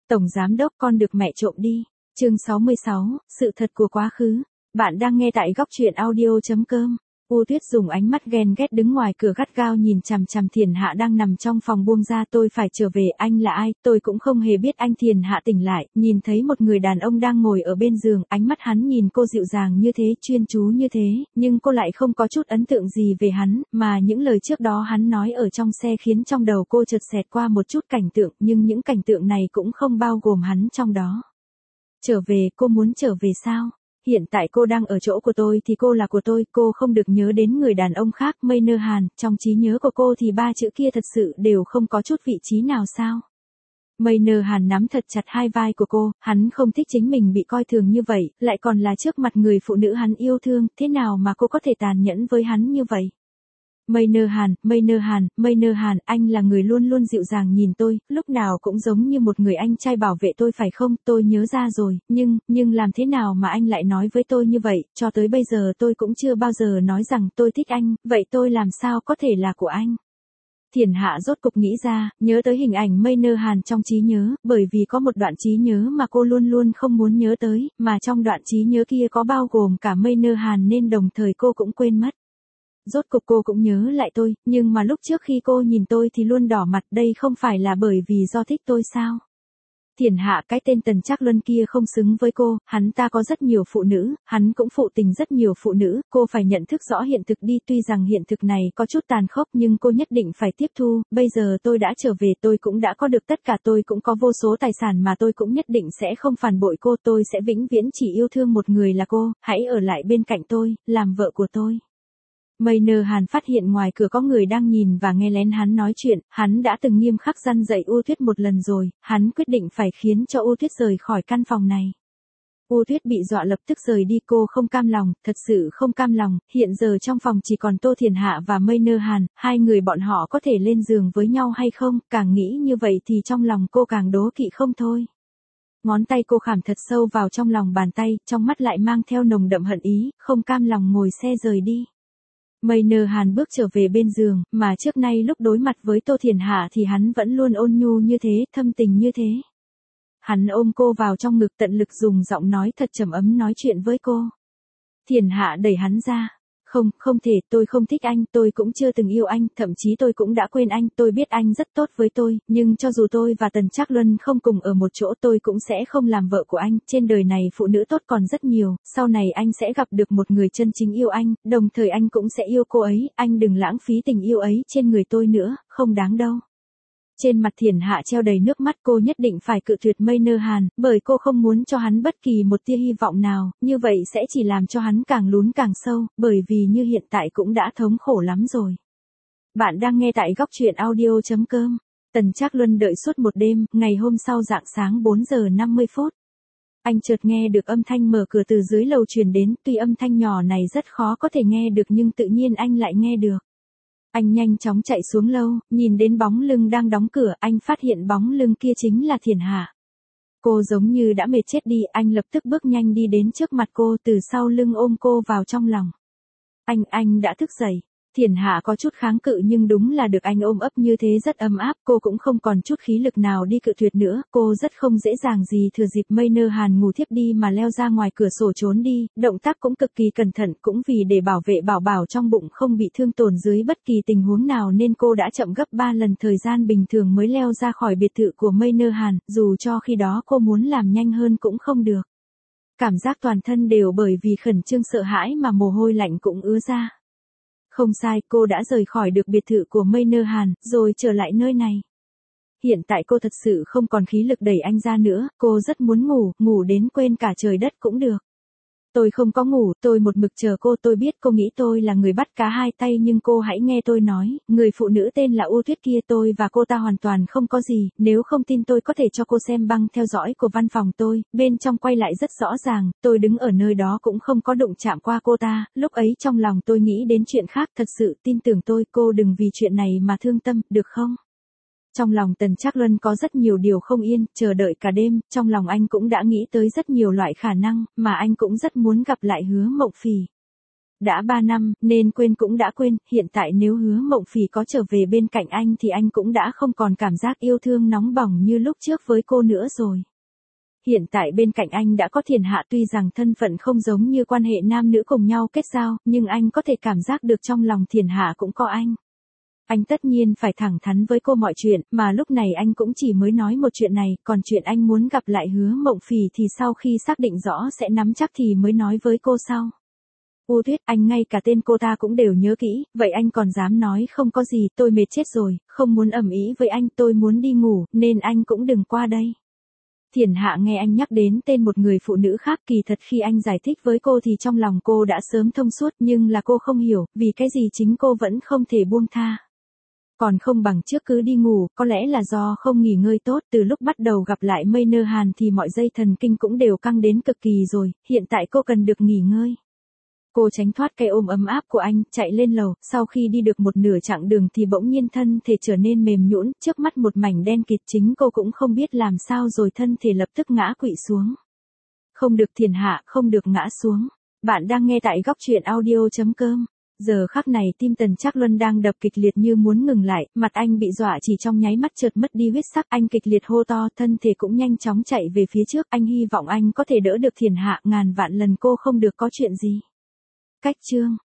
Tổng giám đốc con được mẹ trộm đi. Chương 66, sự thật của quá khứ. Bạn đang nghe tại góc truyện audio.com. U Tuyết dùng ánh mắt ghen ghét đứng ngoài cửa gắt gao nhìn chằm chằm Thiền Hạ đang nằm trong phòng buông ra. Tôi phải trở về, anh là ai? Tôi cũng không hề biết anh. Thiền Hạ tỉnh lại, nhìn thấy một người đàn ông đang ngồi ở bên giường, ánh mắt hắn nhìn cô dịu dàng như thế, chuyên chú như thế, nhưng cô lại không có chút ấn tượng gì về hắn, mà những lời trước đó hắn nói ở trong xe khiến trong đầu cô chợt xẹt qua một chút cảnh tượng, nhưng những cảnh tượng này cũng không bao gồm hắn trong đó. Trở về, cô muốn trở về sao? Hiện tại cô đang ở chỗ của tôi thì cô là của tôi, cô không được nhớ đến người đàn ông khác. Maynard Hàn, trong trí nhớ của cô thì ba chữ kia thật sự đều không có chút vị trí nào sao? Maynard Hàn nắm thật chặt hai vai của cô, hắn không thích chính mình bị coi thường như vậy, lại còn là trước mặt người phụ nữ hắn yêu thương, thế nào mà cô có thể tàn nhẫn với hắn như vậy? Maynard Hàn, Maynard Hàn, Maynard Hàn, anh là người luôn luôn dịu dàng nhìn tôi, lúc nào cũng giống như một người anh trai bảo vệ tôi phải không? Tôi nhớ ra rồi, nhưng làm thế nào mà anh lại nói với tôi như vậy? Cho tới bây giờ tôi cũng chưa bao giờ nói rằng tôi thích anh, vậy tôi làm sao có thể là của anh? Thiền Hạ rốt cục nghĩ ra, nhớ tới hình ảnh Maynard Hàn trong trí nhớ, bởi vì có một đoạn trí nhớ mà cô luôn luôn không muốn nhớ tới, mà trong đoạn trí nhớ kia có bao gồm cả Maynard Hàn nên đồng thời cô cũng quên mất. Rốt cục cô cũng nhớ lại tôi, nhưng mà lúc trước khi cô nhìn tôi thì luôn đỏ mặt, đây không phải là bởi vì do thích tôi sao? Thiền Hạ, cái tên Tần Trác Luân kia không xứng với cô, hắn ta có rất nhiều phụ nữ, hắn cũng phụ tình rất nhiều phụ nữ, cô phải nhận thức rõ hiện thực đi, tuy rằng hiện thực này có chút tàn khốc nhưng cô nhất định phải tiếp thu. Bây giờ tôi đã trở về, tôi cũng đã có được tất cả, tôi cũng có vô số tài sản mà tôi cũng nhất định sẽ không phản bội cô, tôi sẽ vĩnh viễn chỉ yêu thương một người là cô, hãy ở lại bên cạnh tôi, làm vợ của tôi. Maynard Hàn phát hiện ngoài cửa có người đang nhìn và nghe lén hắn nói chuyện, hắn đã từng nghiêm khắc răn dạy U Tuyết một lần rồi, hắn quyết định phải khiến cho U Tuyết rời khỏi căn phòng này. U Tuyết bị dọa lập tức rời đi, cô không cam lòng, thật sự không cam lòng, hiện giờ trong phòng chỉ còn Tô Thiền Hạ và Maynard Hàn, hai người bọn họ có thể lên giường với nhau hay không? Càng nghĩ như vậy thì trong lòng cô càng đố kỵ không thôi. Ngón tay cô khảm thật sâu vào trong lòng bàn tay, trong mắt lại mang theo nồng đậm hận ý, không cam lòng ngồi xe rời đi. Maynard Hàn bước trở về bên giường, mà trước nay lúc đối mặt với Tô Thiền Hạ thì hắn vẫn luôn ôn nhu như thế, thâm tình như thế. Hắn ôm cô vào trong ngực, tận lực dùng giọng nói thật trầm ấm nói chuyện với cô. Thiền Hạ đẩy hắn ra. Không, không thể, tôi không thích anh, tôi cũng chưa từng yêu anh, thậm chí tôi cũng đã quên anh, tôi biết anh rất tốt với tôi, nhưng cho dù tôi và Tần Trác Luân không cùng ở một chỗ tôi cũng sẽ không làm vợ của anh, trên đời này phụ nữ tốt còn rất nhiều, sau này anh sẽ gặp được một người chân chính yêu anh, đồng thời anh cũng sẽ yêu cô ấy, anh đừng lãng phí tình yêu ấy trên người tôi nữa, không đáng đâu. Trên mặt Thiền Hạ treo đầy nước mắt, cô nhất định phải cự tuyệt Maynard Hàn, bởi cô không muốn cho hắn bất kỳ một tia hy vọng nào, như vậy sẽ chỉ làm cho hắn càng lún càng sâu, bởi vì như hiện tại cũng đã thống khổ lắm rồi. Bạn đang nghe tại góc truyện audio.com. Tần Trác Luân đợi suốt một đêm, ngày hôm sau rạng sáng 4 giờ 50 phút. Anh chợt nghe được âm thanh mở cửa từ dưới lầu truyền đến, tuy âm thanh nhỏ này rất khó có thể nghe được nhưng tự nhiên anh lại nghe được. Anh nhanh chóng chạy xuống lâu, nhìn đến bóng lưng đang đóng cửa, anh phát hiện bóng lưng kia chính là Thiền Hạ. Cô giống như đã mệt chết đi, anh lập tức bước nhanh đi đến trước mặt cô, từ sau lưng ôm cô vào trong lòng. Anh đã thức dậy. Thiền Hạ có chút kháng cự nhưng đúng là được anh ôm ấp như thế rất ấm áp, cô cũng không còn chút khí lực nào đi cự tuyệt nữa, cô rất không dễ dàng gì thừa dịp Maynard Hàn ngủ thiếp đi mà leo ra ngoài cửa sổ trốn đi, động tác cũng cực kỳ cẩn thận, cũng vì để bảo vệ bảo bảo trong bụng không bị thương tổn dưới bất kỳ tình huống nào nên cô đã chậm gấp 3 lần thời gian bình thường mới leo ra khỏi biệt thự của Maynard Hàn, dù cho khi đó cô muốn làm nhanh hơn cũng không được. Cảm giác toàn thân đều bởi vì khẩn trương sợ hãi mà mồ hôi lạnh cũng ứa ra. Không sai, cô đã rời khỏi được biệt thự của Maynard Hàn, rồi trở lại nơi này. Hiện tại cô thật sự không còn khí lực đẩy anh ra nữa, cô rất muốn ngủ đến quên cả trời đất cũng được. Tôi không có ngủ, tôi một mực chờ cô, tôi biết cô nghĩ tôi là người bắt cá hai tay nhưng cô hãy nghe tôi nói, người phụ nữ tên là U Tuyết kia tôi và cô ta hoàn toàn không có gì, nếu không tin tôi có thể cho cô xem băng theo dõi của văn phòng tôi, bên trong quay lại rất rõ ràng, tôi đứng ở nơi đó cũng không có đụng chạm qua cô ta, lúc ấy trong lòng tôi nghĩ đến chuyện khác, thật sự tin tưởng tôi, cô đừng vì chuyện này mà thương tâm, được không? Trong lòng Tần Trác Luân có rất nhiều điều không yên, chờ đợi cả đêm, trong lòng anh cũng đã nghĩ tới rất nhiều loại khả năng, mà anh cũng rất muốn gặp lại Hứa Mộng Phỉ. Đã 3 năm, nên quên cũng đã quên, hiện tại nếu Hứa Mộng Phỉ có trở về bên cạnh anh thì anh cũng đã không còn cảm giác yêu thương nóng bỏng như lúc trước với cô nữa rồi. Hiện tại bên cạnh anh đã có Thiền Hạ, tuy rằng thân phận không giống như quan hệ nam nữ cùng nhau kết giao, nhưng anh có thể cảm giác được trong lòng Thiền Hạ cũng có anh. Anh tất nhiên phải thẳng thắn với cô mọi chuyện, mà lúc này anh cũng chỉ mới nói một chuyện này, còn chuyện anh muốn gặp lại Hứa Mộng Phỉ thì sau khi xác định rõ sẽ nắm chắc thì mới nói với cô sau. U Tuyết, anh ngay cả tên cô ta cũng đều nhớ kỹ, vậy anh còn dám nói không có gì, tôi mệt chết rồi, không muốn ầm ĩ với anh, tôi muốn đi ngủ, nên anh cũng đừng qua đây. Thiền Hạ nghe anh nhắc đến tên một người phụ nữ khác, kỳ thật khi anh giải thích với cô thì trong lòng cô đã sớm thông suốt, nhưng là cô không hiểu, vì cái gì chính cô vẫn không thể buông tha. Còn không bằng trước cứ đi ngủ, có lẽ là do không nghỉ ngơi tốt, từ lúc bắt đầu gặp lại Mây Nơ Hàn thì mọi dây thần kinh cũng đều căng đến cực kỳ rồi, hiện tại cô cần được nghỉ ngơi. Cô tránh thoát cái ôm ấm áp của anh, chạy lên lầu, sau khi đi được một nửa chặng đường thì bỗng nhiên thân thể trở nên mềm nhũn, trước mắt một mảnh đen kịt, chính cô cũng không biết làm sao rồi thân thể lập tức ngã quỵ xuống. Không được Thiền Hạ, không được ngã xuống. Bạn đang nghe tại góc truyện audio.com. Giờ khắc này tim Tần Trác Luân đang đập kịch liệt như muốn ngừng lại, mặt anh bị dọa chỉ trong nháy mắt chợt mất đi huyết sắc, anh kịch liệt hô to, thân thể cũng nhanh chóng chạy về phía trước, anh hy vọng anh có thể đỡ được Thiền Hạ, ngàn vạn lần cô không được có chuyện gì. Cách chương